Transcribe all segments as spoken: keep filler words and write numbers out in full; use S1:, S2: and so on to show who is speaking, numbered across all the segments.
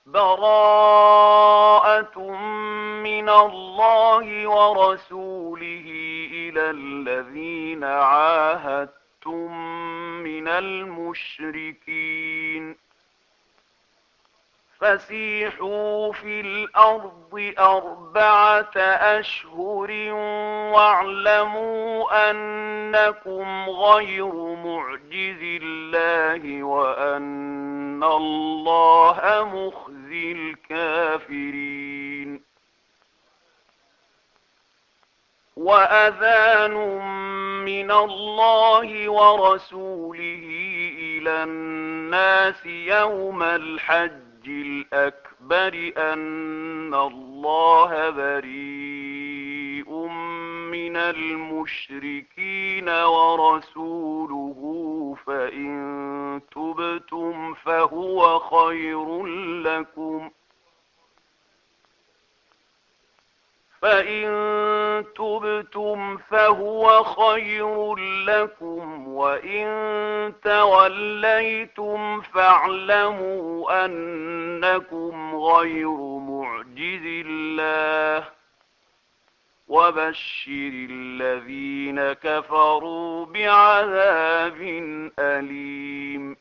S1: براءة من الله ورسوله إلى الذين عاهدتم من المشركين فسيحوا في الأرض أربعة أشهر واعلموا أنكم غير معجز الله وأن الله مخزي الكافرين. وأذان من الله ورسوله إلى الناس يوم الحج الأكبر أن الله بريء من المشركين ورسوله فإن تبتم فهو خير لكم فإن تبتم فهو خير لكم وإن توليتم فاعلموا أنكم غير معجز الله وبشر الذين كفروا بعذاب أليم.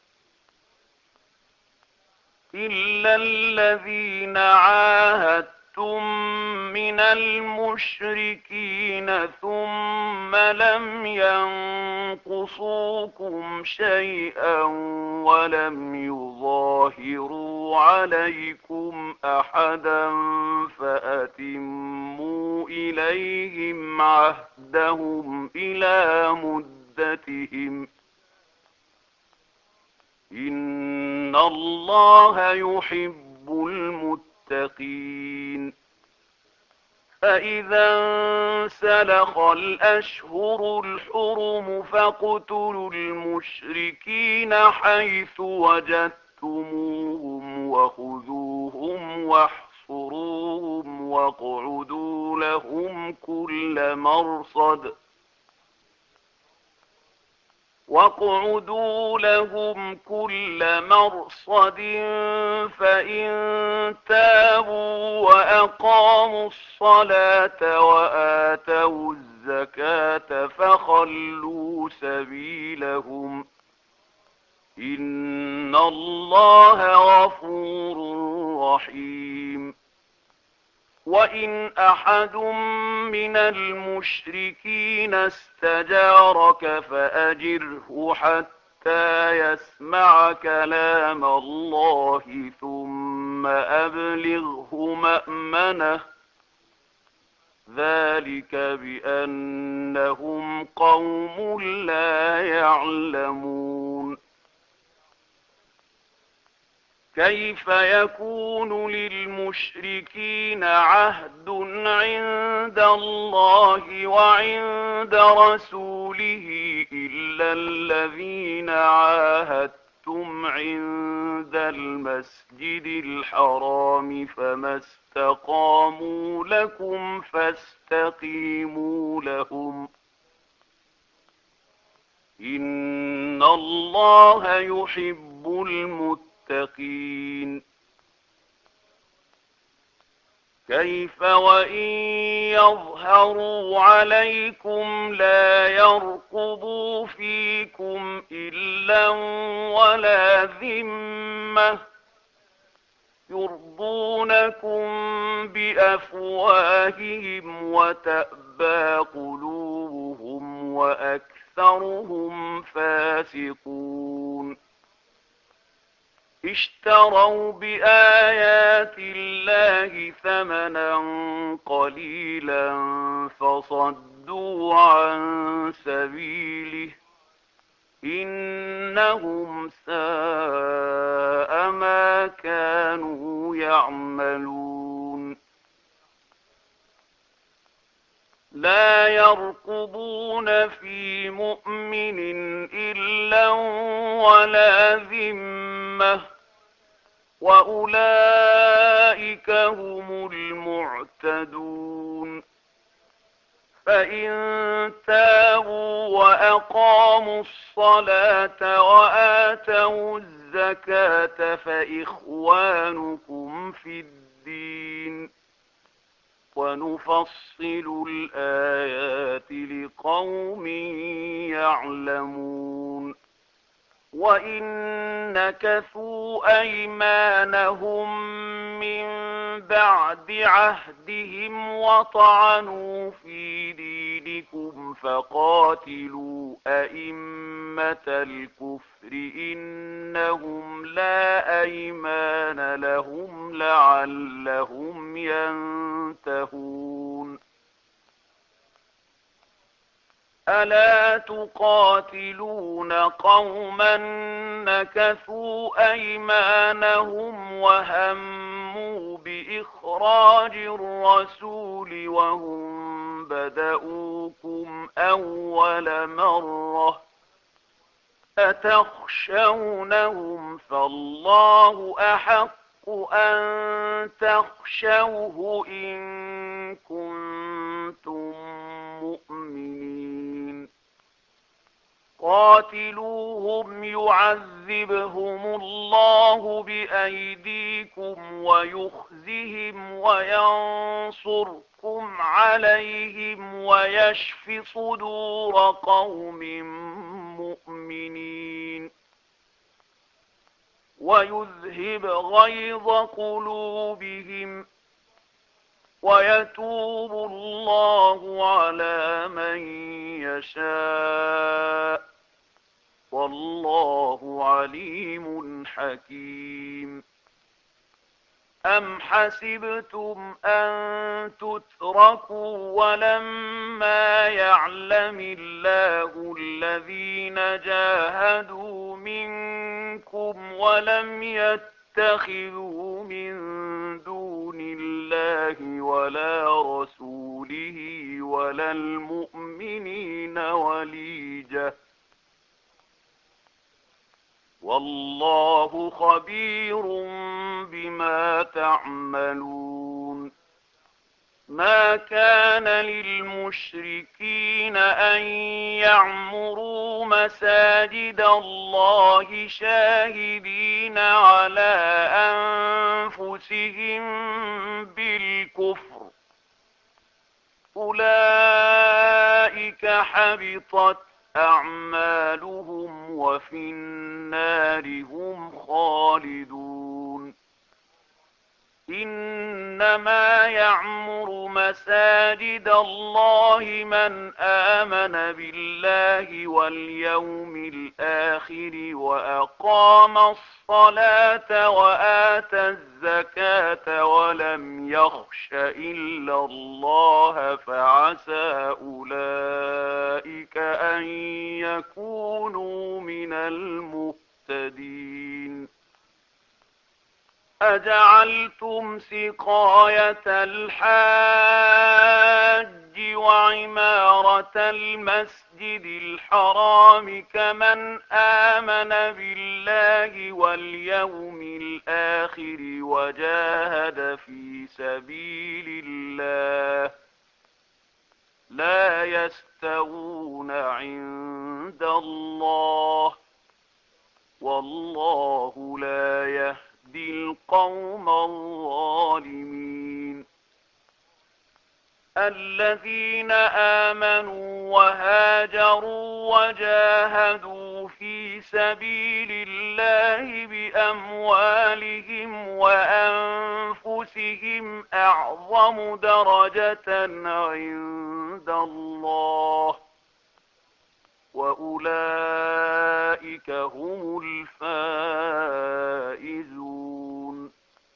S1: إلا الذين عاهدتم من المشركين ثم لم ينقصوكم شيئا ولم يظاهروا عليكم أحدا فأتموا إليهم عهدهم إلى مدتهم إن الله يحب المتقين. فإذا انسلخ الأشهر الحرم فاقتلوا المشركين حيث وجدتموهم وخذوهم واحصروهم واقعدوا لهم كل مرصد واقعدوا لهم كل مرصد فإن تابوا وأقاموا الصلاة وآتوا الزكاة فخلوا سبيلهم إن الله غفور رحيم. وإن أحد من المشركين استجارك فأجره حتى يسمع كلام الله ثم أبلغه مأمنه ذلك بأنهم قوم لا يعلمون. كيف يكون للمشركين عهد عند الله وعند رسوله إلا الذين عاهدتم عند المسجد الحرام فما استقاموا لكم فاستقيموا لهم إن الله يحب المتقين. كيف وإن يظهروا عليكم لا يرقبوا فيكم إلا ولا ذمة يرضونكم بأفواههم وتأبى قلوبهم وأكثرهم فاسقون. اشتروا بآيات الله ثمنا قليلا فصدوا عن سبيله إنهم ساء ما كانوا يعملون. لا يرقبون في مؤمن إلا ولا ذمة وأولئك هم المعتدون. فإن تابوا وأقاموا الصلاة وآتوا الزكاة فإخوانكم في الدين ونفصل الآيات لقوم يعلمون وإن نكثوا أيمانهم من بعد عهدهم وطعنوا في دينكم فقاتلوا أئمة الكفر إنهم لا أيمان لهم لعلهم ينتهون ألا تقاتلون قوما نكثوا أيمانهم وهموا بإخراج الرسول وهم بدؤوكم أول مرة أتخشونهم فالله أحق أن تخشوه إن كنتم مؤمنين قاتلوهم يعذبهم الله بأيديكم ويخزهم وينصركم عليهم ويشف صدور قوم مؤمنين ويذهب غيظ قلوبهم ويتوب الله على من يشاء والله عليم حكيم أم حسبتم أن تتركوا ولما يعلم الله الذين جاهدوا منكم ولم يتخذوا من دون الله ولا رسوله ولا المؤمنين وليجة والله خبير بما تعملون ما كان للمشركين أن يعمروا مساجد الله شاهدين على أنفسهم بالكفر أولئك حبطت أعمالهم وفي النار هم خالدون إنما يعمر مساجد الله من آمن بالله واليوم الآخر وأقام الصلاة وآتى الزكاة ولم يخش إلا الله فعسى أولئك أن يكونوا من المهتدين أجعلتم سقاية الحاج وعمارة المسجد الحرام كمن آمن بالله واليوم الآخر وجاهد في سبيل الله لا يستوون عند الله والله لا يهدي القوم الظالمين الذين آمنوا وهاجروا وجاهدوا في سبيل الله بأموالهم وأنفسهم أعظم درجة عند الله وأولئك هم الفائزون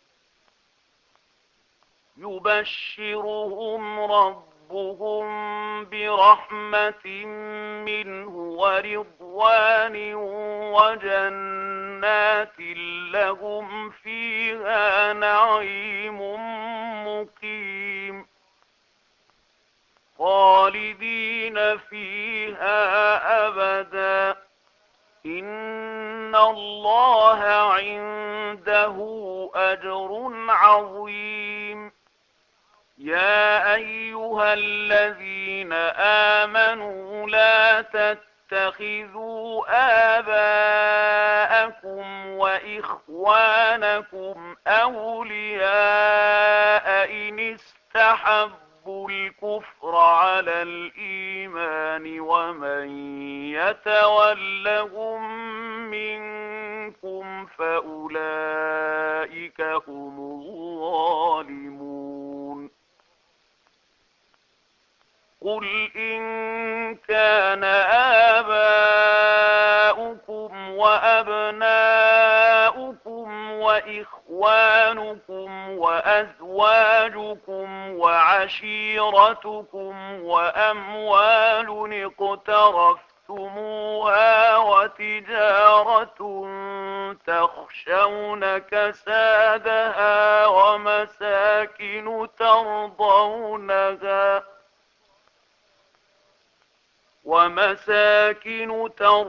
S1: يبشرهم ربهم برحمة منه ورضوان وجنات لهم فيها نعيم مقيم خالدين فيها أبدا إن الله عنده أجر عظيم يا أيها الذين آمنوا لا تتخذوا آباءكم وإخوانكم أولياء إن استحبوا الكفر على الإيمان ومن يتولهم منكم فأولئك هم الظالمون قل إن كان آباؤكم وأبناؤكم وإخوانكم وأزواجكم وعشيرتكم وأموال اقترفتموها وتجارة تخشون كسادها ومساكن ترضونها ومساكن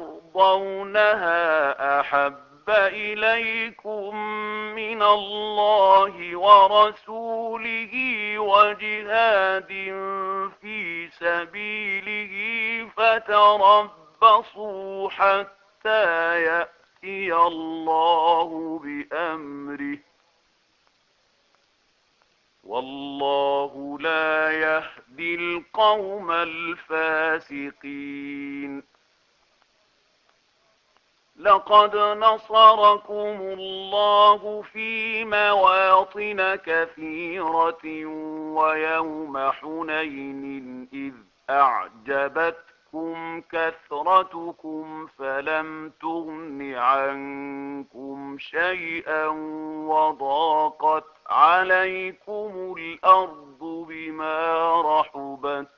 S1: ترضونها أحب إليكم من الله ورسوله وجهاد في سبيله فتربصوا حتى يأتي الله بأمره والله لا يهدي القوم الفاسقين لقد نصركم الله في مواطن كثيرة ويوم حنين إذ أعجبتكم كثرتكم فلم تغن عنكم شيئا وضاقت عليكم الأرض بما رحبت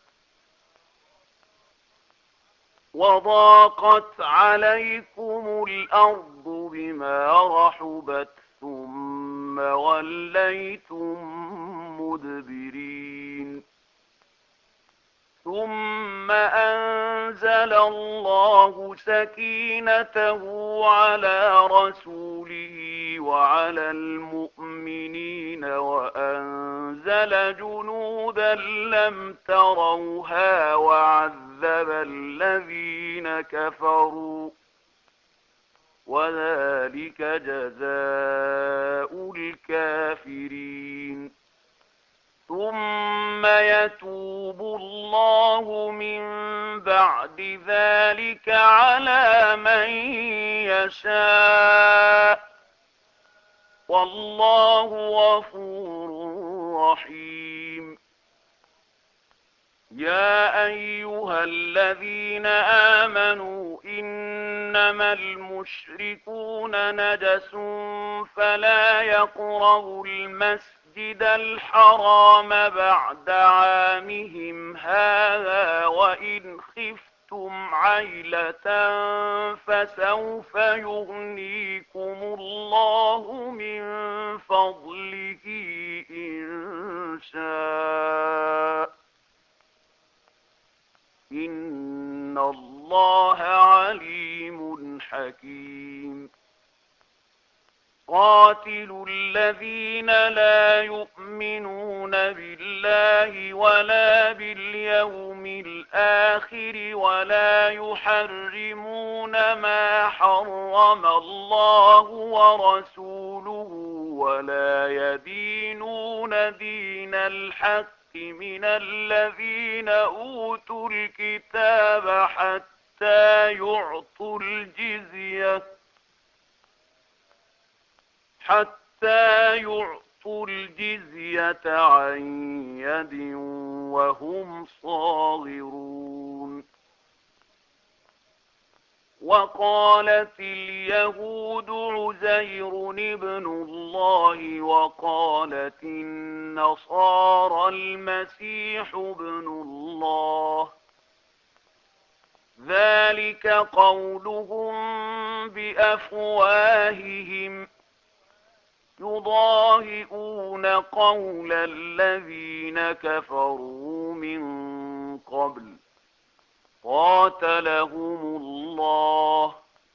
S1: وضاقت عليكم الأرض بما رحبت ثم وليتم مدبرين ثم أنزل الله سكينته على رسوله وعلى المؤمنين وأنزل جنودا لم تروها وعذب الذين كفروا وذلك جزاء الكافرين ثم يتوب الله من بعد ذلك على من يشاء والله غفور رحيم يا أيها الذين آمنوا إنما المشركون نجس فلا يقربوا المسجد الحرام بعد عامهم هذا وإن خفتم عيلة فسوف يغنيكم الله من فضله إن شاء إن الله عليم حكيم قاتلوا الذين لا يؤمنون بالله ولا باليوم الآخر ولا يحرمون ما حرم الله ورسوله ولا يدينون دين الحق من الذين أوتوا الكتاب حتى يعطوا الجزية حتى يعطوا الجزية عن يد وهم صاغرون وقالت اليهود عزير ابن الله وقالت النصارى المسيح ابن الله ذلك قولهم بأفواههم يضاهئون قول الذين كفروا من قبل قاتلهم الله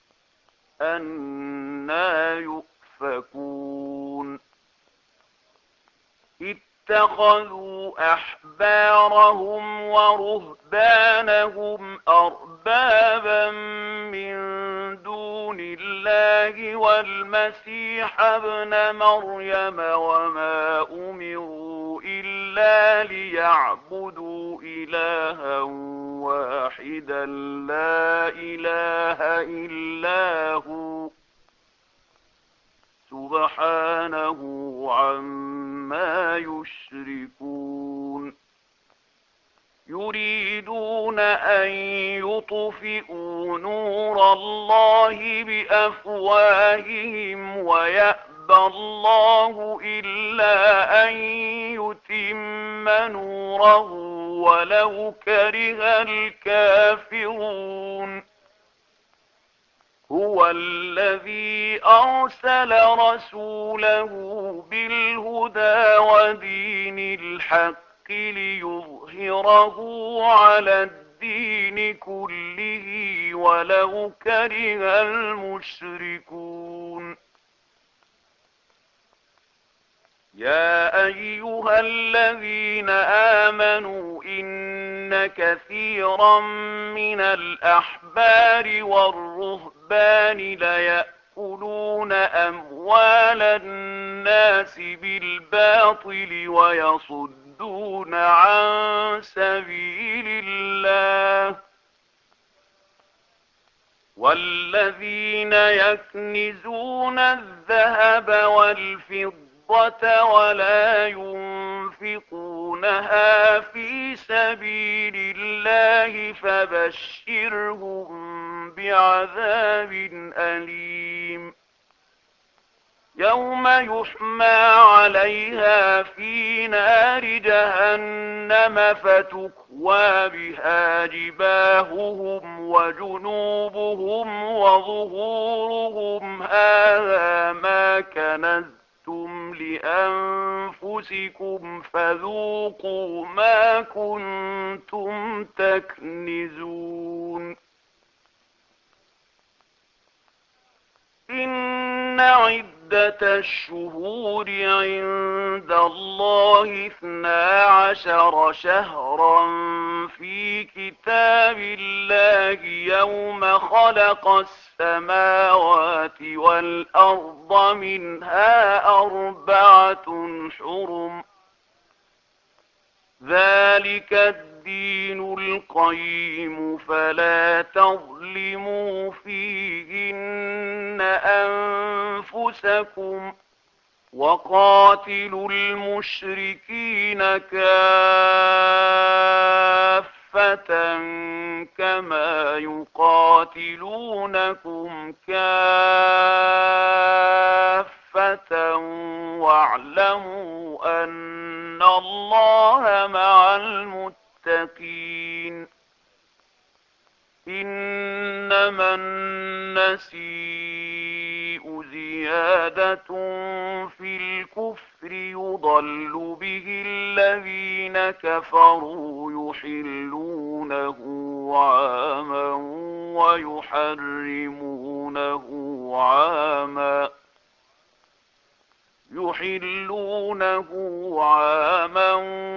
S1: أنى يؤفكون اتخذوا أحبارهم ورهبانهم أربابا من دون الله والمسيح ابن مريم وما أمروا إلا ليعبدوا إلها واحدا لا إله إلا هو سبحانه عما يشركون يريدون أن يطفئوا نور الله بأفواههم ويأبى الله إلا أن يتم نوره ولو كره الكافرون هو الذي أرسل رسوله بالهدى ودين الحق ليظهره على الدين كله ولو كره المشركون يا أيها الذين آمنوا إن كثيرا من الأحبار والرهبان ليأكلون أموال الناس بالباطل ويصدون عن سبيل الله والذين يكنزون الذهب والفضة ولا ينفقونها في سبيل الله فبشرهم بعذاب أليم يوم يحمى عليها في نار جهنم فتكوى بها جباههم وجنوبهم وظهورهم هذا ما كنزتم لأنفسكم فذوقوا ما كنتم تكنزون إن عدة الشهور عند الله اثنا عشر شهرا في كتاب الله يوم خلق السماوات والأرض منها أربعة حرم ذلك الدين القيم فلا تظلموا فيهن أنفسكم وقاتلوا المشركين كافة كما يقاتلونكم كافة واعلموا أن الله مع المتقين إنما النسيء زيادة في الكفر يضل به الذين كفروا يحلونه عاما ويحرمونه عاما يحلونه عاما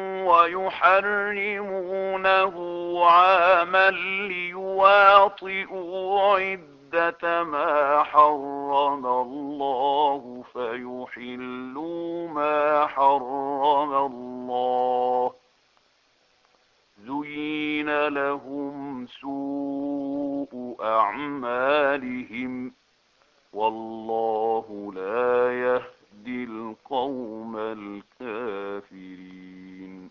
S1: ويحرمونه عاما ليواطئوا عدة ما حرم الله فيحلوا ما حرم الله زين لهم سوء أعمالهم والله لا يهدي القوم الكافرين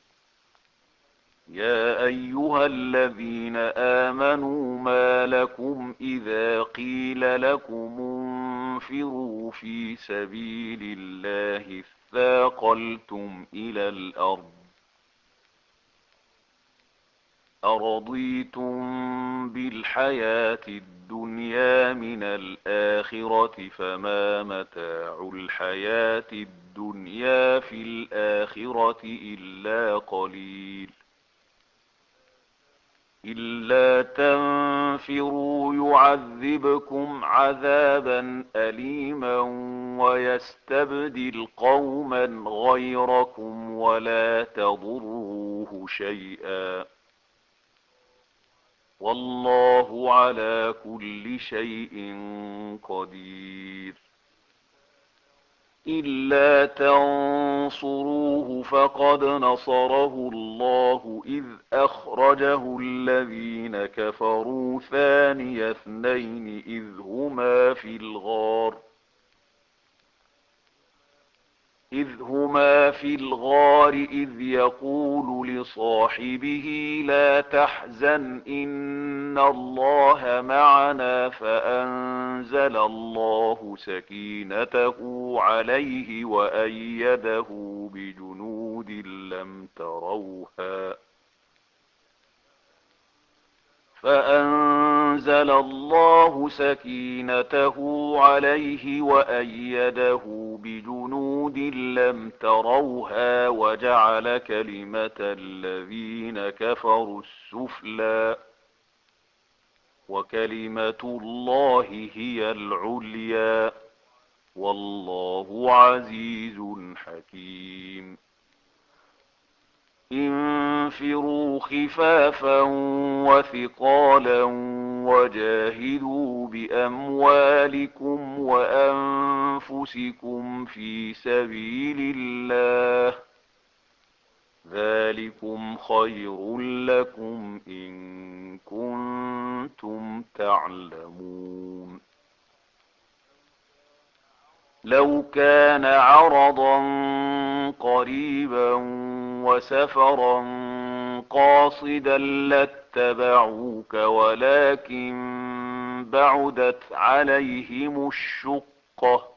S1: يا أيها الذين آمنوا ما لكم إذا قيل لكم انفروا في سبيل الله اثاقلتم إلى الأرض أرضيتم بالحياة الدنيا من الآخرة فما متاع الحياة الدنيا في الآخرة إلا قليل إلا تنفروا يعذبكم عذابا أليما ويستبدل قوما غيركم ولا تضروه شيئا والله على كل شيء قدير. إلا تنصروه فقد نصره الله إذ أخرجه الذين كفروا ثاني اثنين إذ هما في الغار إذ هما في الغار إذ يقول لصاحبه لا تحزن إن الله معنا فأنزل الله سكينته عليه وأيده بجنود لم تروها فأنزل الله سكينته عليه وأيده بجنود لم تروها وجعل كلمة الذين كفروا السفلى وكلمة الله هي العليا والله عزيز حكيم. انفروا خفافا وثقالا وجاهدوا بأموالكم وأنفسكم في سبيل الله ذلكم خير لكم إن كنتم تعلمون. لو كان عرضا قريبا وسفرا قاصدا لاتبعوك ولكن بعدت عليهم الشقة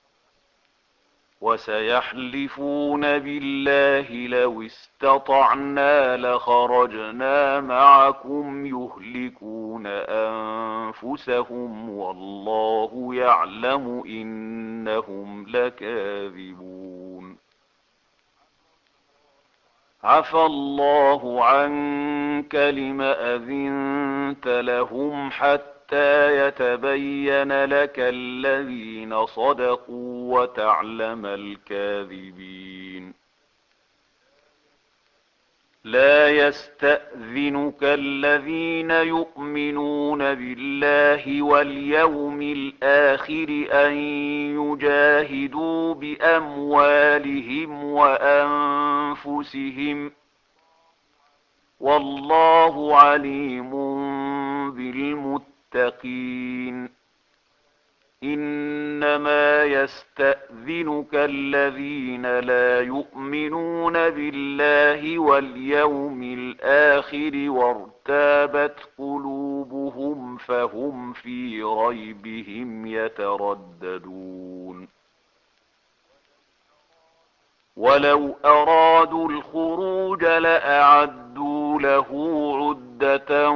S1: وسيحلفون بالله لو استطعنا لخرجنا معكم يهلكون أنفسهم والله يعلم إنهم لكاذبون. عفى الله عنك لم أذنت لهم حتى يتبين لك الذين صدقوا وتعلم الكاذبين. لا يستأذنك الذين يؤمنون بالله واليوم الآخر أن يجاهدوا بأموالهم وأنفسهم والله عليم بالمتقين. إنما يستأذنك الذين لا يؤمنون بالله واليوم الآخر وارتابت قلوبهم فهم في ريبهم يترددون. ولو أرادوا الخروج لأعدوا له عدة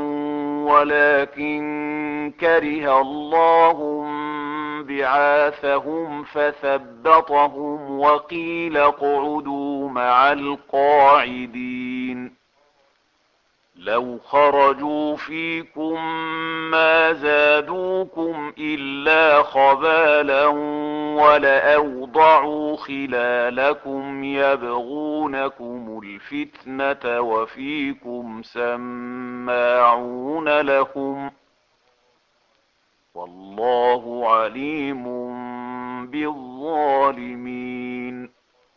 S1: ولكن كره الله بعاثهم فثبطهم وقيل اقعدوا مع القاعدين. لو خرجوا فيكم ما زادوكم إلا خبالا ولأوضعوا خلالكم يبغونكم الفتنة وفيكم سماعون لهم والله عليم بالظالمين.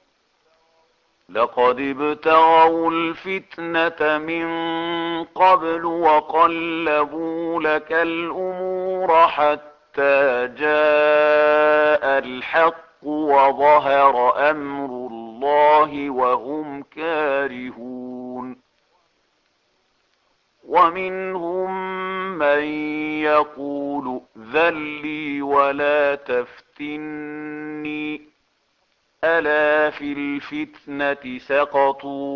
S1: لقد ابتغوا الفتنة من قبل وقلبوا لك الأمور حتى جاء الحق وظهر أمر الله وهم كارهون. ومنهم من يقول ائذن لي ولا تفتني ألا في الفتنة سقطوا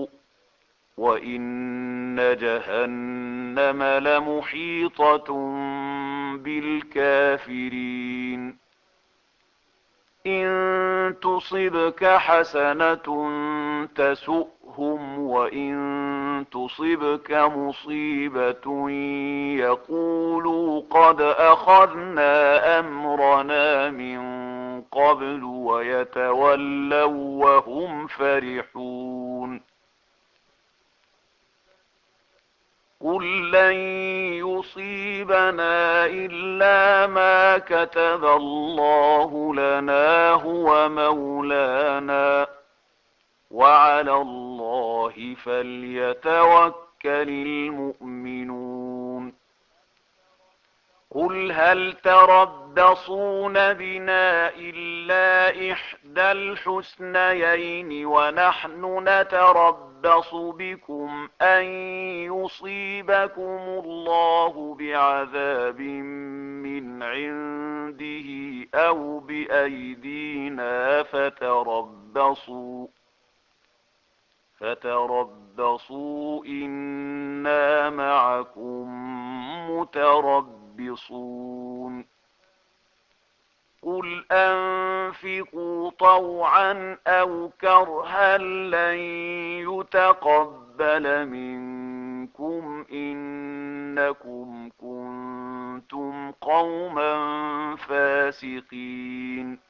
S1: وإن جهنم لمحيطة بالكافرين. إن تصبك حسنة تسؤهم تُصِبْهُمْ وَإِن تُصِبْكَ مُصِيبَةٌ يَقُولُوا قَدْ أَخَذْنَا أَمْرَنَا مِنْ قَبْلُ وَيَتَوَلَّوْا وَهُمْ فَرِحُونَ قُل لَّن يُصِيبَنَا إِلَّا مَا كَتَبَ اللَّهُ لَنَا هُوَ مَوْلَانَا وَعَلَى اللَّهِ فَلْيَتَوَكَّلِ الْمُؤْمِنُونَ قُلْ هَلْ تَرَبَّصُونَ بِنَا إِلَّا إِحْدَى الْحُسْنَيَيْنِ وَنَحْنُ نَتَرَبَّصُ بِكُمْ أَن يُصِيبَكُمُ اللَّهُ بِعَذَابٍ مِّنْ عِندِهِ أَوْ بِأَيْدِينَا فَتَرَبَّصُوا فتربصوا إنا معكم متربصون قل أنفقوا طوعا أو كرها لن يتقبل منكم إنكم كنتم قوما فاسقين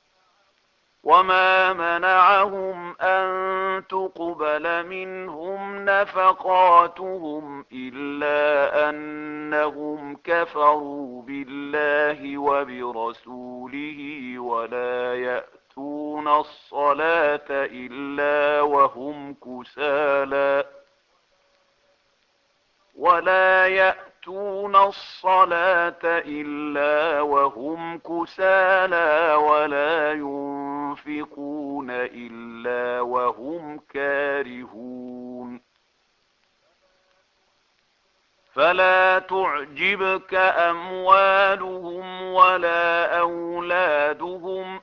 S1: وما منعهم أن تقبل منهم نفقاتهم إلا أنهم كفروا بالله وبرسوله ولا يأتون الصلاة إلا وهم كسالى ولا يأتون الصلاة إلا وهم كسالى ولا ينفقون إلا وهم كارهون فلا تعجبك أموالهم ولا أولادهم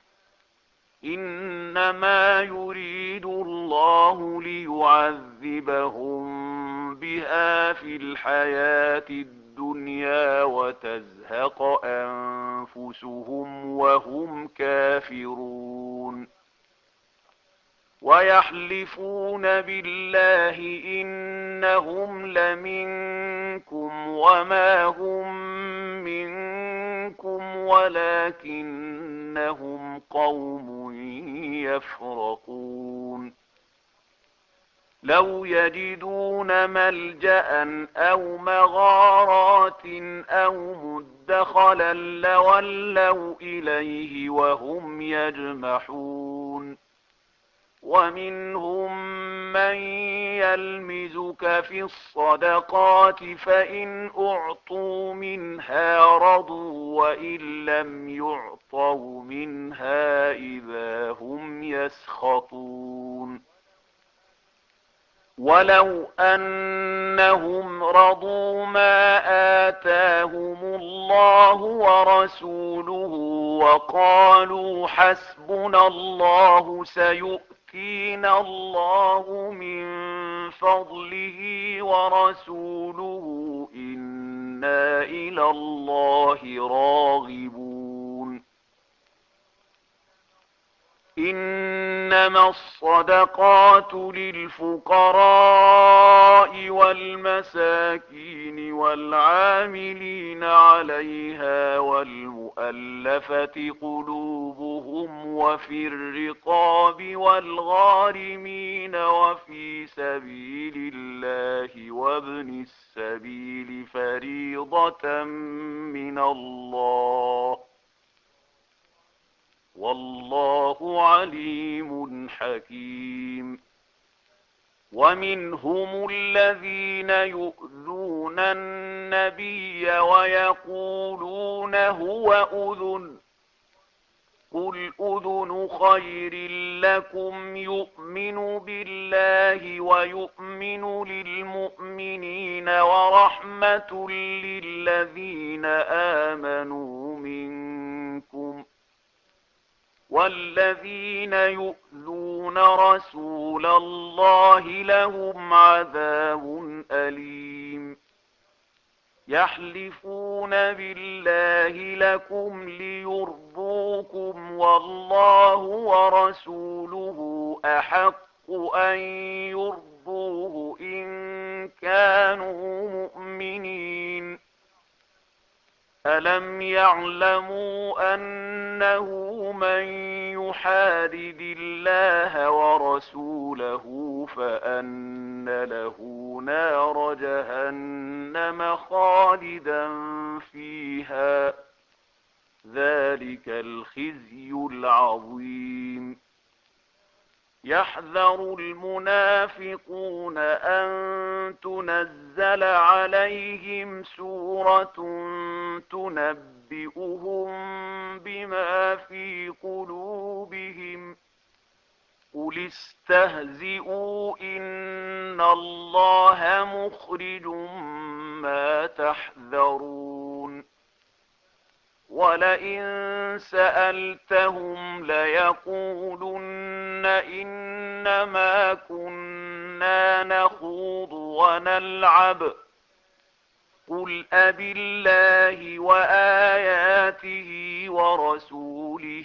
S1: إنما يريد الله ليعذبهم بها في الحياة الدنيا وتزهق أنفسهم وهم كافرون ويحلفون بالله إنهم لمنكم وما هم منكم ولكنهم قوم يفرقون لو يجدون ملجأ أو مغارات أو مدخلا لولوا إليه وهم يجمحون ومنهم من يلمزك في الصدقات فإن أعطوا منها رضوا وإن لم يعطوا منها إذا هم يسخطون ولو أنهم رضوا ما آتاهم الله ورسوله وقالوا حسبنا الله سيؤتينا الله من فضله ورسوله إنا إلى الله راغبون إنما الصدقات للفقراء والمساكين والعاملين عليها والمؤلفة قلوبهم وفي الرقاب والغارمين وفي سبيل الله وابن السبيل فريضة من الله والله عليم حكيم ومنهم الذين يؤذون النبي ويقولون هو أذن قل أذن خير لكم يؤمن بالله ويؤمن للمؤمنين ورحمة للذين آمنوا منكم والذين يؤذون رسول الله لهم عذاب أليم يحلفون بالله لكم ليرضوكم والله ورسوله أحق أن يرضوه إن كانوا مؤمنين. ألم يعلموا أنه من يحادد الله ورسوله فأن له نار جهنم خالدا فيها، ذلك الخزي العظيم. يحذر المنافقون أن تنزل عليهم سورة تنبئهم بما في قلوبهم، قل استهزئوا إن الله مخرج ما تحذرون. ولئن سألتهم ليقولن إنما كنا نخوض ونلعب، قل أبالله وآياته ورسوله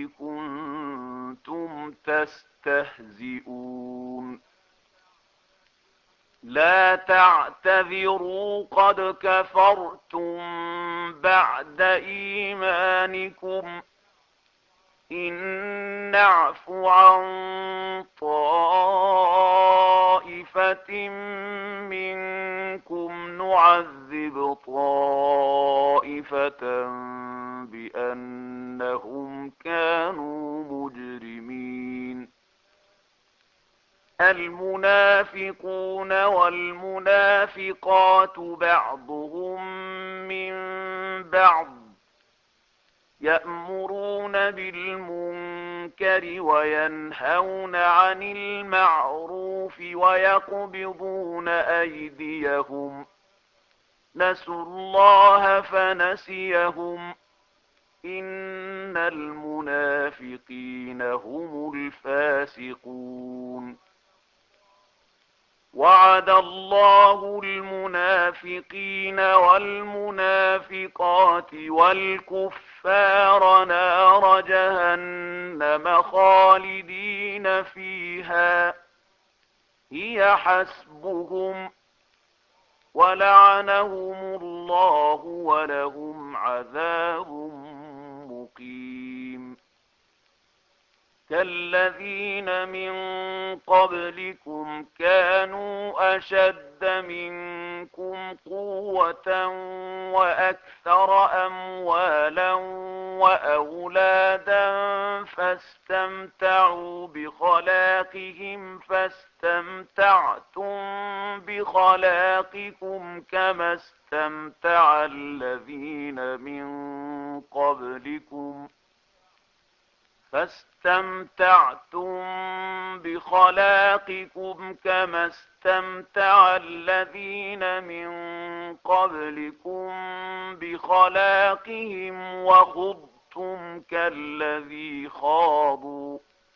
S1: كنتم تستهزئون. لا تعتذروا قد كفرتم بعد إيمانكم، إن نعف عن طائفة منكم نعذب طائفة بأنهم كانوا مجرمين. المنافقون والمنافقات بعضهم من بعض، يأمرون بالمنكر وينهون عن المعروف ويقبضون أيديهم، نسوا الله فنسيهم، إن المنافقين هم الفاسقون. وعد الله المنافقين والمنافقات والكفار نار جهنم خالدين فيها، هي حسبهم، ولعنهم الله ولهم عذاب مقيم. كالذين من قبلكم كانوا أشد منكم قوة وأكثر أموالا وأولادا فاستمتعوا بخلاقهم فاستمتعتم بخلاقكم كما استمتع الذين من قبلكم فاستمتعتم بخلاقكم كما استمتع الذين من قبلكم بخلاقهم وخضتم كالذي خاضوا،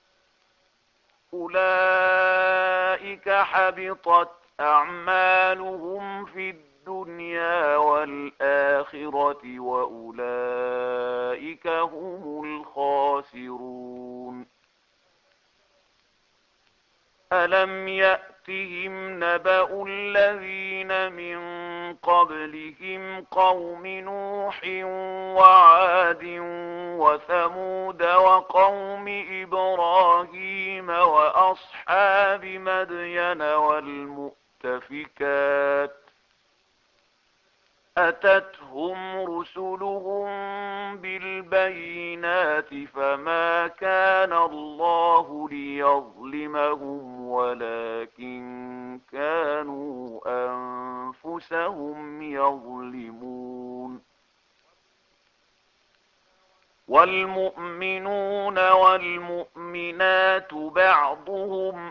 S1: أولئك حبطت أعمالهم في الدنيا والآخرة وأولئك هم الخاسرون. ألم يأتهم نبأ الذين من قبلهم قوم نوح وعاد وثمود وقوم إبراهيم وأصحاب مدين والمؤتفكات، أتتهم رسلهم بالبينات فما كان الله ليظلمهم ولكن كانوا أنفسهم يظلمون. والمؤمنون والمؤمنات بعضهم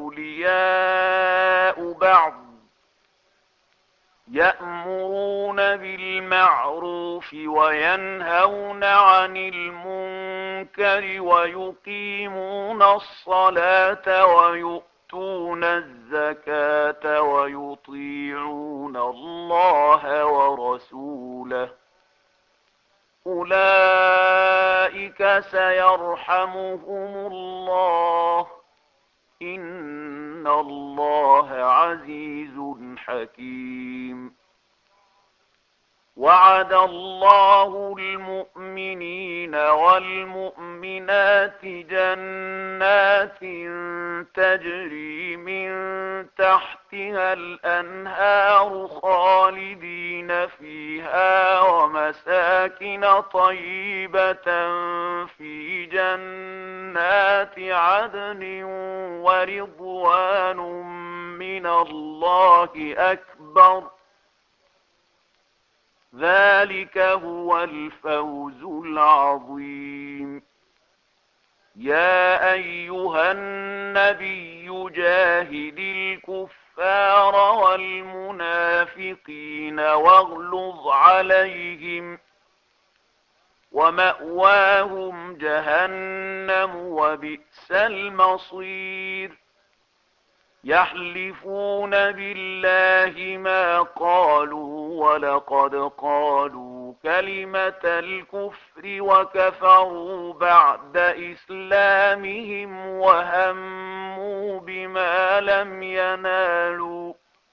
S1: أولياء بعض، يأمرون بالمعروف وينهون عن المنكر ويقيمون الصلاة ويؤتون الزكاة ويطيعون الله ورسوله، أولئك سيرحمهم الله، إن الله عزيز حكيم. وعد الله المؤمنين والمؤمنات جنات تجري من تحتها الأنهار خالدين فيها ومساكن طيبة في جنات عدن ورضوان من الله أكبر. ذلك هو الفوز العظيم. يا أيها النبي جاهد الكفار والمنافقين واغلظ عليهم ومأواهم جهنم وبئس المصير. يحلفون بالله ما قالوا ولقد قالوا كلمة الكفر وكفروا بعد إسلامهم وهموا بما لم ينالوا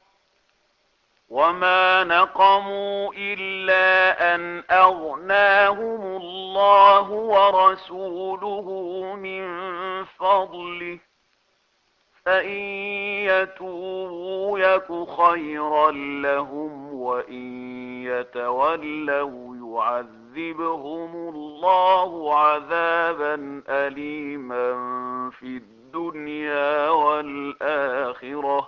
S1: وما نقموا إلا أن أغناهم الله ورسوله من فضله فإن يتوبوا يك خيرا لهم وإن يتولوا يعذبهم الله عذابا أليما في الدنيا والآخرة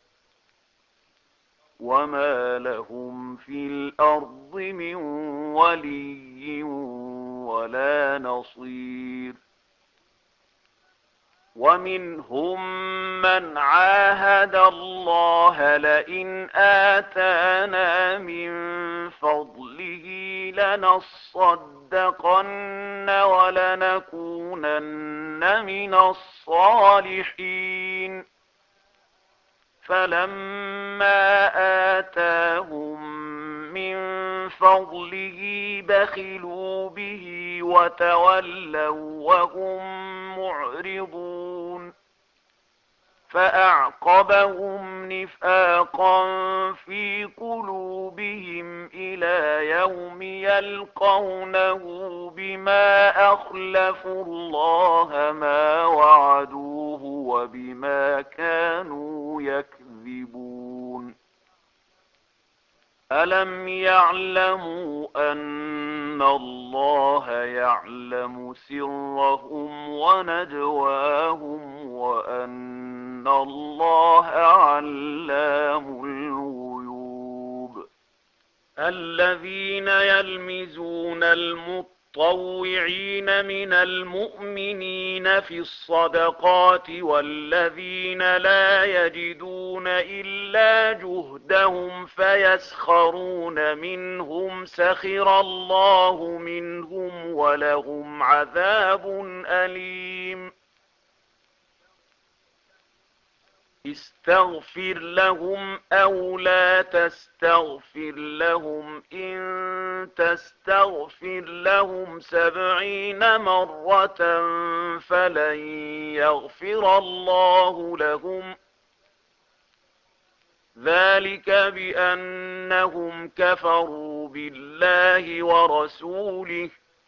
S1: وما لهم في الأرض من ولي ولا نصير. ومنهم من عاهد الله لئن آتانا من فضله لنصدقن ولنكونن من الصالحين. فلما آتاهم من فضله بخلوا به وتولوا وهم معرضون. فأعقبهم نفاقا في قلوبهم إلى يوم يلقونه بما أخلفوا الله ما وعدوه وبما كانوا يكذبون. ألم يعلموا أن الله يعلم سرهم ونجواهم وأن الله علام الغيوب. الذين يلمزون المطوعين من المؤمنين في الصدقات والذين لا يجدون إلا جهدهم فيسخرون منهم سخر الله منهم ولهم عذاب أليم. استغفر لهم أو لا تستغفر لهم إن تستغفر لهم سبعين مرة فلن يغفر الله لهم. ذلك بأنهم كفروا بالله ورسوله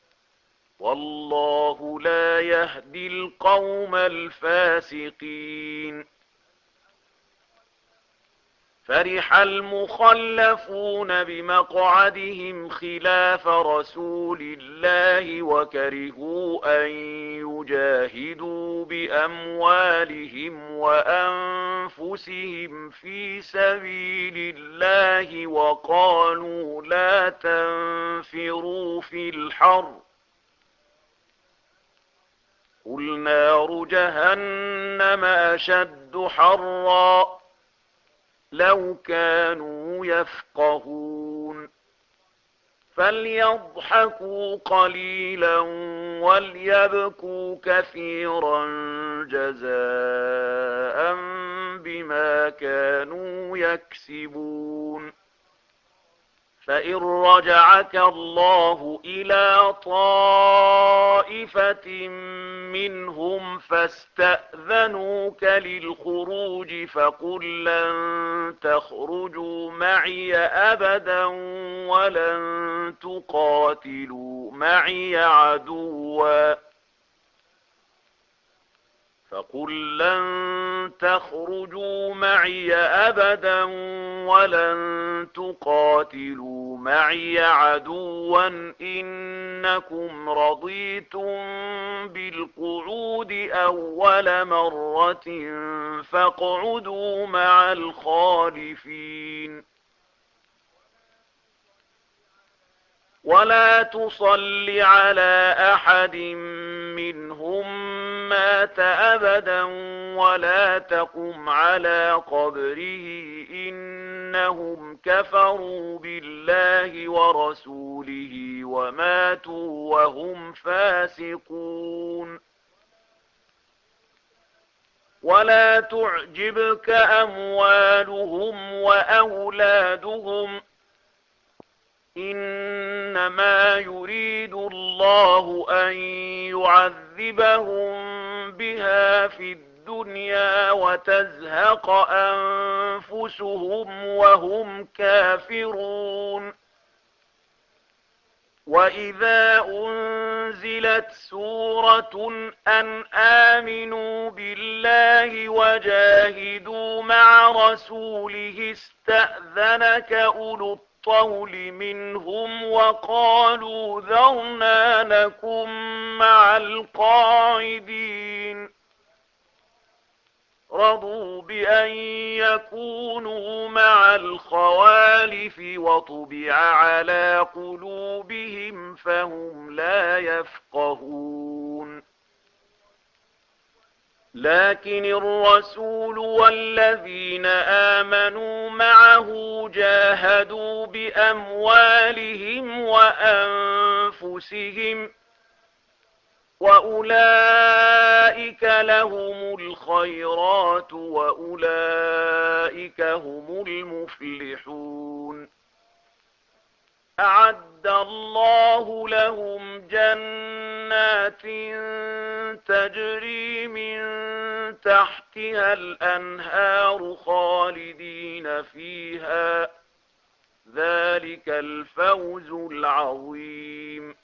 S1: والله لا يهدي القوم الفاسقين. فرح المخلفون بمقعدهم خلاف رسول الله وكرهوا أن يجاهدوا بأموالهم وأنفسهم في سبيل الله وقالوا لا تنفروا في الحر قل نار جهنم أشد حرا لو كانوا يفقهون. فليضحكوا قليلا وليبكوا كثيرا جزاء بما كانوا يكسبون. فإن رجعك الله إلى طائفة منهم فاستأذنوك للخروج فقل لن تخرجوا معي أبدا ولن تقاتلوا معي عدوا فقل لن تخرجوا معي أبدا ولن تقاتلوا معي عدوا إنكم رضيتم بالقعود أول مرة فاقعدوا مع الخالفين ولا تصل على أحد منهم مات أبدا ولا تقم على قبره إنهم كفروا بالله ورسوله وماتوا وهم فاسقون ولا تعجبك أموالهم وأولادهم إنما يريد الله أن يعذبهم بها في الدنيا وتزهق أنفسهم وهم كافرون وإذا أنزلت سورة أن آمنوا بالله وجاهدوا مع رسوله استأذنك أولو الطول منهم وقالوا ذرنا نكن مع القاعدين رضوا بأن يكونوا مع الخوالف وطبع على قلوبهم فهم لا يفقهون لكن الرسول والذين آمنوا معه جاهدوا بأموالهم وأنفسهم وأولئك لهم الخيرات وأولئك هم المفلحون أعد الله لهم جنات تجري من تحتها الأنهار خالدين فيها ذلك الفوز العظيم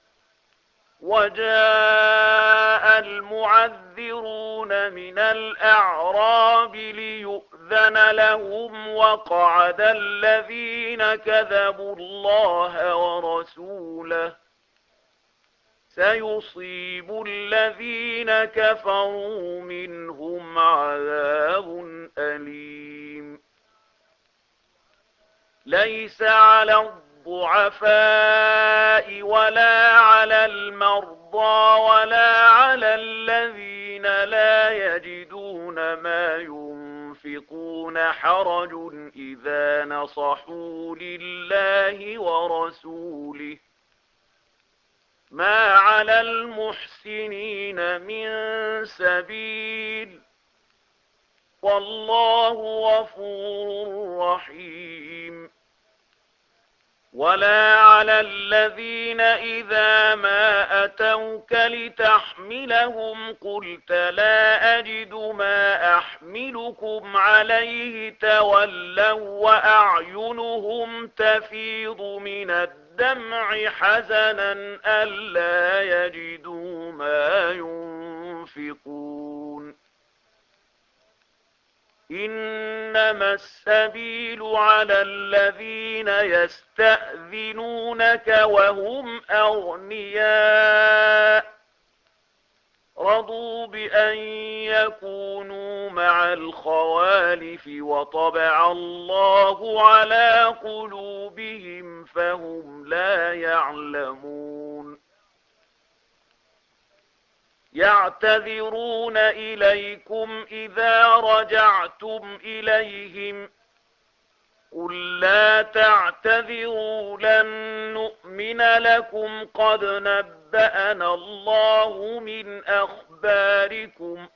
S1: وجاء المعذرون من الأعراب ليؤذن لهم وقعد الذين كذبوا الله ورسوله سيصيب الذين كفروا منهم عذاب أليم ليس على الضعفاء ولا على المرضى ولا على الذين لا يجدون ما ينفقون حرج إذا نصحوا لله ورسوله ما على المحسنين من سبيل والله غفور رحيم ولا على الذين إذا ما أتوك لتحملهم قلت لا أجد ما أحملكم عليه تولوا وأعينهم تفيض من الدمع حزنا ألا يجدوا ما ينفقون إنما السبيل على الذين يستأذنونك وهم أغنياء رضوا بأن يكونوا مع الخوالف وطبع الله على قلوبهم فهم لا يعلمون يعتذرون إليكم إذا رجعتم إليهم قل لا تعتذروا لن نؤمن لكم قد نبأنا الله من أخباركم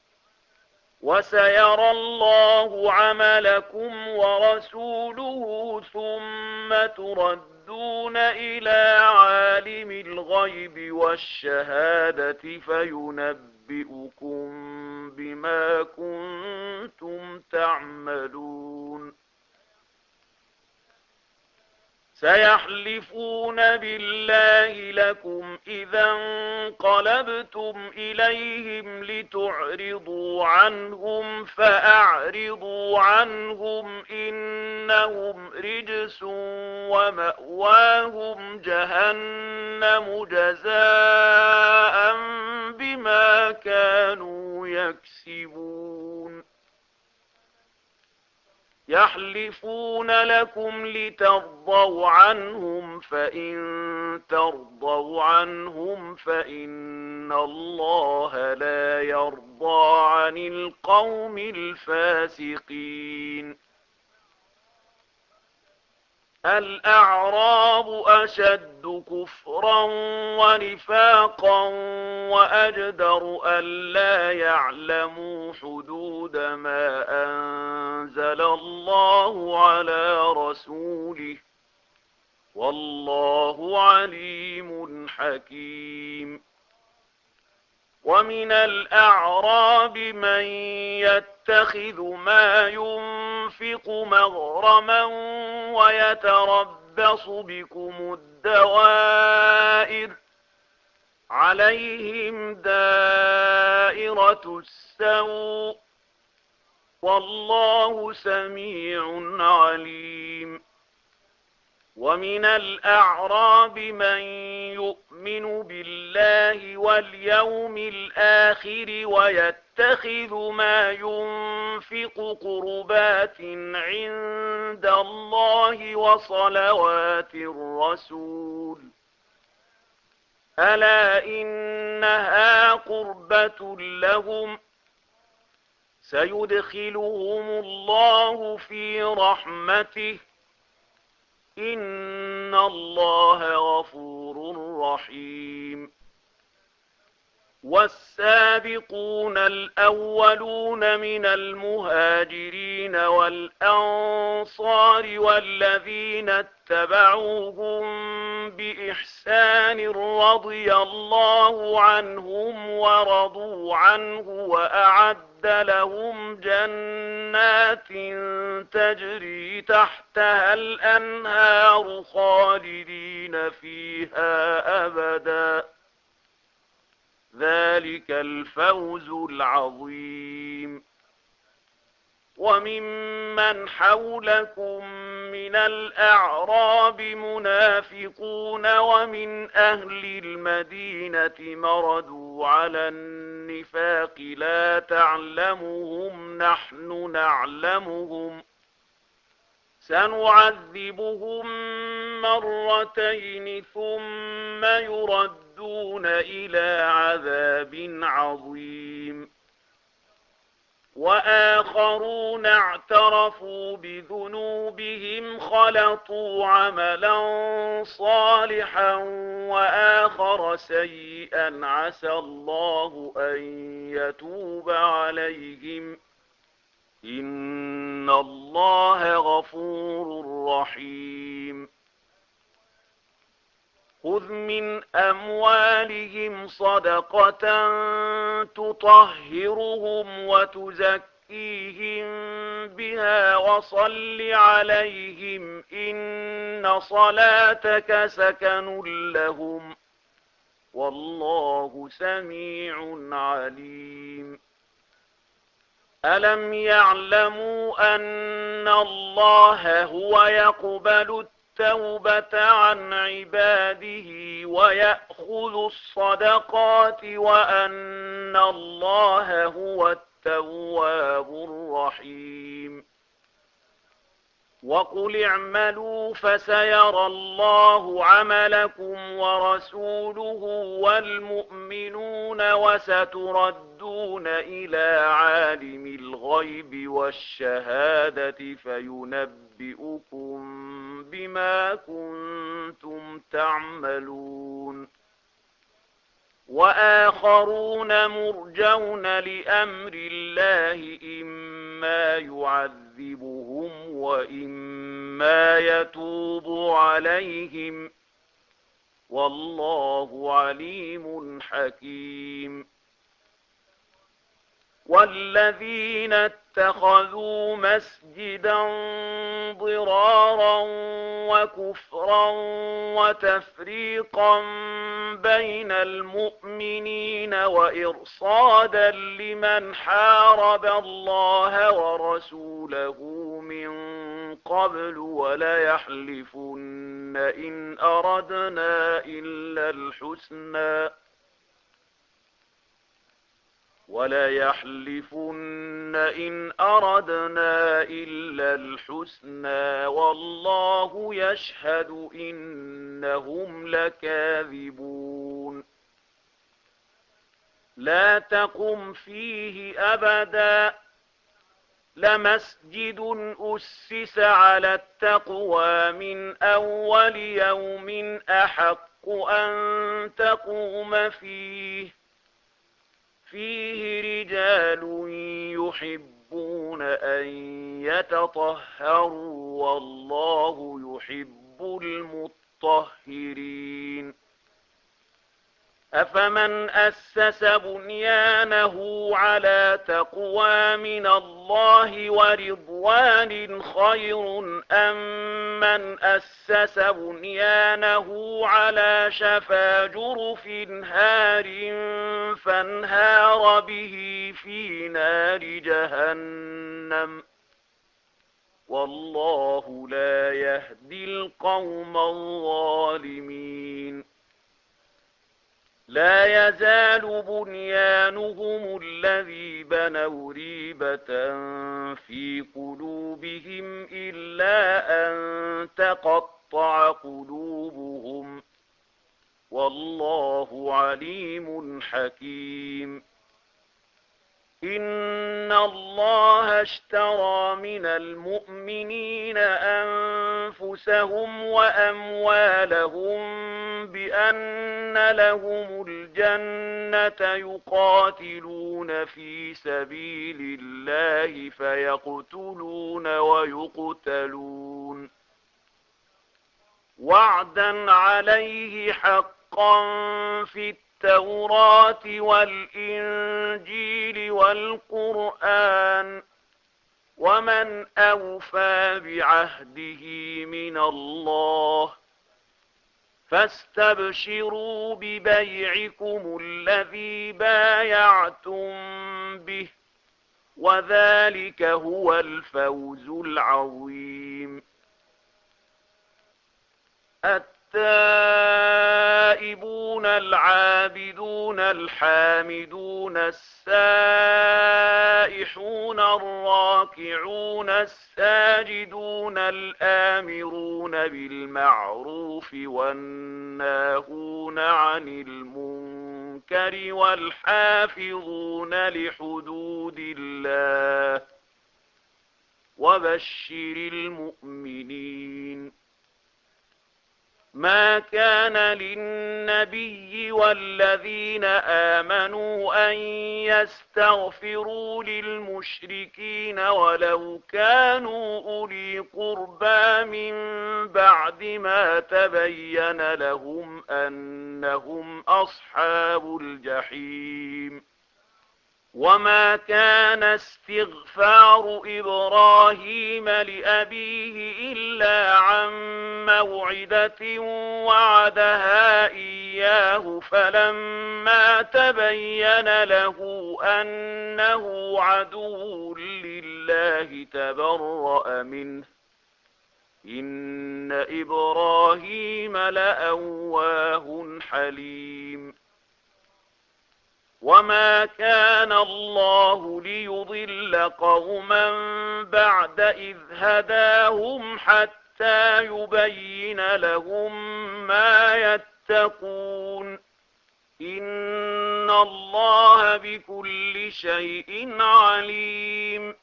S1: وسيرى الله عملكم ورسوله ثم تردون تردون إلى عالم الغيب والشهادة فينبئكم بما كنتم تعملون سيحلفون بالله لكم إذا انقلبتم إليهم لتعرضوا عنهم فأعرضوا عنهم إنهم رجس ومأواهم جهنم جزاء بما كانوا يكسبون يحلفون لكم لترضوا عنهم فإن ترضوا عنهم فإن الله لا يرضى عن القوم الفاسقين الأعراب أشد كفرا ونفاقا وأجدر ألا يعلموا حدود ما أنزل الله على رسوله والله عليم حكيم ومن الأعراب من يتخذ ما ينفق مغرما ويتربص بكم الدوائر عليهم دائرة السوء والله سميع عليم ومن الأعراب من يؤمن بالله واليوم الآخر ويتخذ ما ينفق قربات عند الله وصلوات الرسول ألا إنها قربة لهم سيدخلهم الله في رحمته إن الله غفور رحيم والسابقون الأولون من المهاجرين والأنصار والذين اتبعوهم بإحسان رضي الله عنهم ورضوا عنه وأعد لهم جنات تجري تحتها الأنهار خالدين فيها أبدا ذلك الفوز العظيم وممن حولكم من الأعراب منافقون ومن أهل المدينة مردوا على النفاق لا تعلمهم نحن نعلمهم سنعذبهم مرتين ثم يردون إلى عذاب عظيم وآخرون اعترفوا بذنوبهم خلطوا عملا صالحا وآخر سيئا عسى الله أن يتوب عليهم إن الله غفور رحيم خذ من أموالهم صدقة تطهرهم وتزكيهم بها وصل عليهم إن صلاتك سكن لهم والله سميع عليم ألم يعلموا أن الله هو يقبل التوبة عن عباده ويأخذ الصدقات وأن الله هو التواب الرحيم وقل اعملوا فسيرى الله عملكم ورسوله والمؤمنون وستردون إلى عالم الغيب والشهادة فينبئكم بما كنتم تعملون وآخرون مرجون لأمر الله إما يعذبهم وإما ما يتوب عليهم، والله عليم حكيم. والذين اتخذوا مسجدا ضرارا وكفرا وتفريقا بين المؤمنين وإرصادا لمن حارب الله ورسوله من قبل وليحلفن إن أردنا إلا الحسنى وليحلفن إن أردنا إلا الحسنى والله يشهد إنهم لكاذبون. لا تقم فيه أبدا لمسجد أسس على التقوى من أول يوم أحق أن تقوم فيه فيه رجال يحبون أن يتطهروا والله يحب المطهرين. أفمن أسس بنيانه على تقوى من الله ورضوان خير أم من أسس بنيانه على شفا جرف هار فانهار به في نار جهنم والله لا يهدي القوم الظالمين. لا يزال بنيانهم الذي بنوا ريبة في قلوبهم إلا أن تقطع قلوبهم والله عليم حكيم. إن الله اشترى من المؤمنين أنفسهم وأموالهم بأن لهم الجنة يقاتلون في سبيل الله فيقتلون ويقتلون وعدا عليه حقا في التوراة والإنجيل والقرآن ومن أوفى بعهده من الله فاستبشروا ببيعكم الذي بايعتم به وذلك هو الفوز العظيم. التائبون العابدون الحامدون السائحون الراكعون الساجدون الآمرون بالمعروف والناهون عن المنكر والحافظون لحدود الله وبشر المؤمنين. ما كان للنبي والذين آمنوا أن يستغفروا للمشركين ولو كانوا أولي قربى من بعد ما تبين لهم أنهم أصحاب الجحيم. وما كان استغفار إبراهيم لأبيه إلا عن موعدة وعدها إياه فلما تبين له أنه عدو لله تبرأ منه إن إبراهيم لأواه حليم. وما كان الله ليضل قوما بعد إذ هداهم حتى يبين لهم ما يتقون إن الله بكل شيء عليم.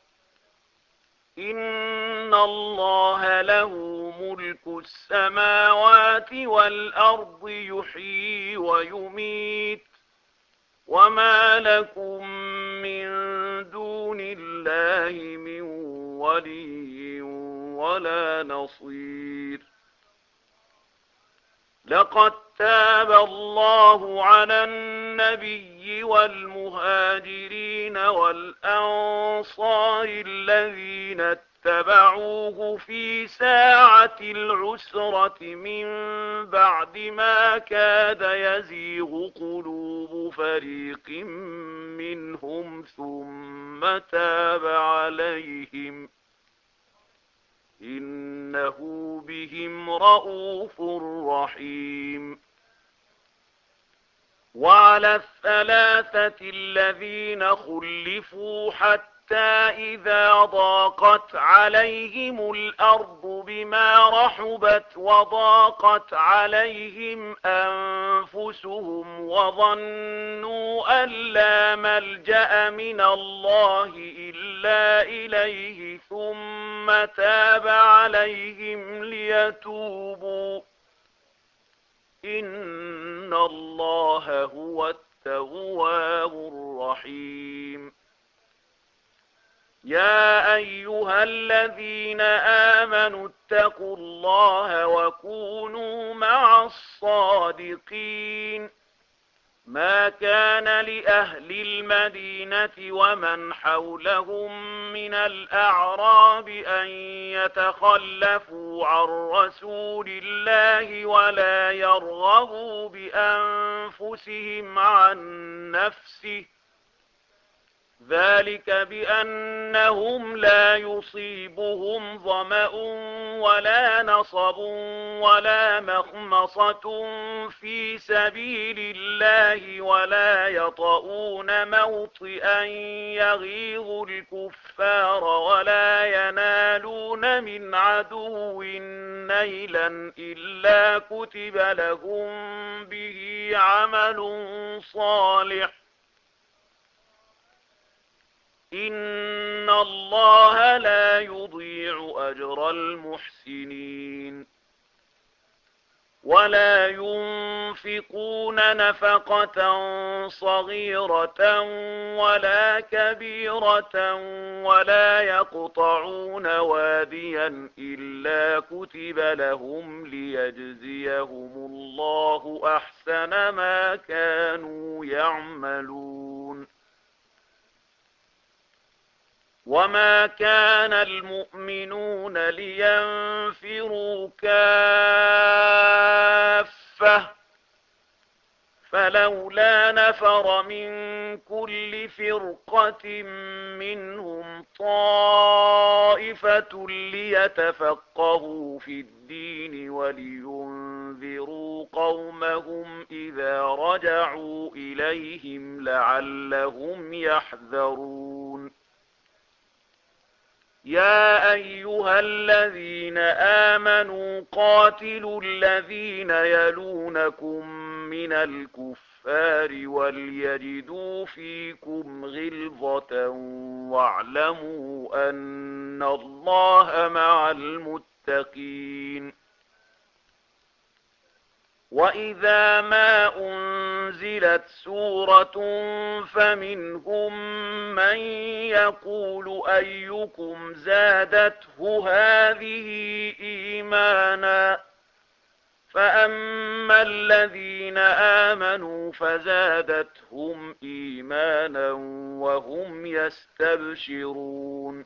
S1: إن الله له ملك السماوات والأرض يحيي ويميت وما لكم من دون الله من ولي ولا نصير. لقد تاب الله على النبي والمهاجرين والأنصار الذين اتبعوه في ساعة العسرة من بعد ما كاد يزيغ قلوب فريق منهم ثم تاب عليهم إنه بهم رءوف رحيم. وعلى الثلاثة الذين خلفوا حتى إذا ضاقت عليهم الأرض بما رحبت وضاقت عليهم أنفسهم وظنوا أن لا ملجأ من الله إلا إليه ثم تاب عليهم ليتوبوا إن الله هو التواب الرحيم. يا أيها الذين آمنوا اتقوا الله وكونوا مع الصادقين. ما كان لأهل المدينة ومن حولهم من الأعراب أن يتخلفوا عن رسول الله ولا يرغبوا بأنفسهم عن نفسه ذلك بأنهم لا يصيبهم ظمأ ولا نصب ولا مخمصة في سبيل الله ولا يطؤون موطئا يغيظ الكفار ولا ينالون من عدو نيلا إلا كتب لهم به عمل صالح إن الله لا يضيع أجر المحسنين. ولا ينفقون نفقة صغيرة ولا كبيرة ولا يقطعون واديا إلا كتب لهم ليجزيهم الله أحسن ما كانوا يعملون. وما كان المؤمنون لينفروا كافة فلولا نفر من كل فرقة منهم طائفة ليتفقهوا في الدين ولينذروا قومهم إذا رجعوا إليهم لعلهم يحذرون. يا أيها الذين آمنوا قاتلوا الذين يلونكم من الكفار وليجدوا فيكم غلظة واعلموا أن الله مع المتقين. وإذا ما أنزلت سورة فمنهم من يقول أيكم زادته هذه إيمانا فأما الذين آمنوا فزادتهم إيمانا وهم يستبشرون.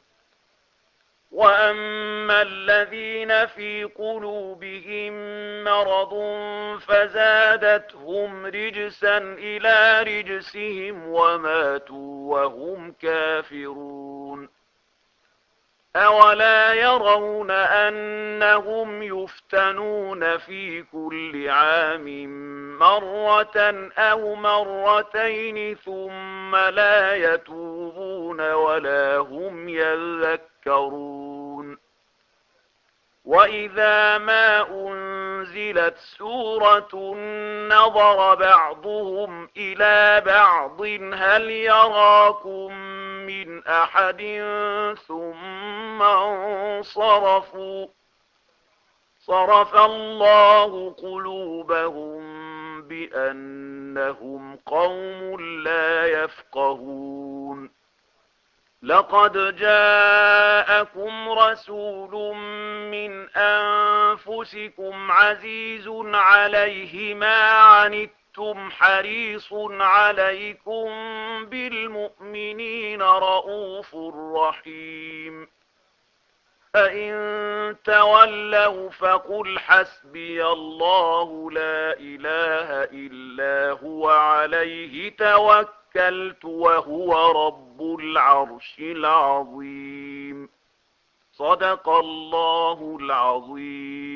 S1: وأما الذين في قلوبهم مرض فزادتهم رجسا إلى رجسهم وماتوا وهم كافرون. أولا يرون أنهم يفتنون في كل عام مرة أو مرتين ثم لا يتوبون ولا هم يذكرون. وإذا ما أنزلت سورة نظر بعضهم إلى بعض هل يراكم من أحد ثم انصرفوا صرف الله قلوبهم بأنهم قوم لا يفقهون. لقد جاءكم رسول من أنفسكم عزيز عليه ما عنتم حريص عليكم بالمؤمنين رءوف رحيم. فإن تولوا فقل حسبي الله لا إله إلا هو عليه توكلت وهو رب العرش العظيم. صدق الله العظيم.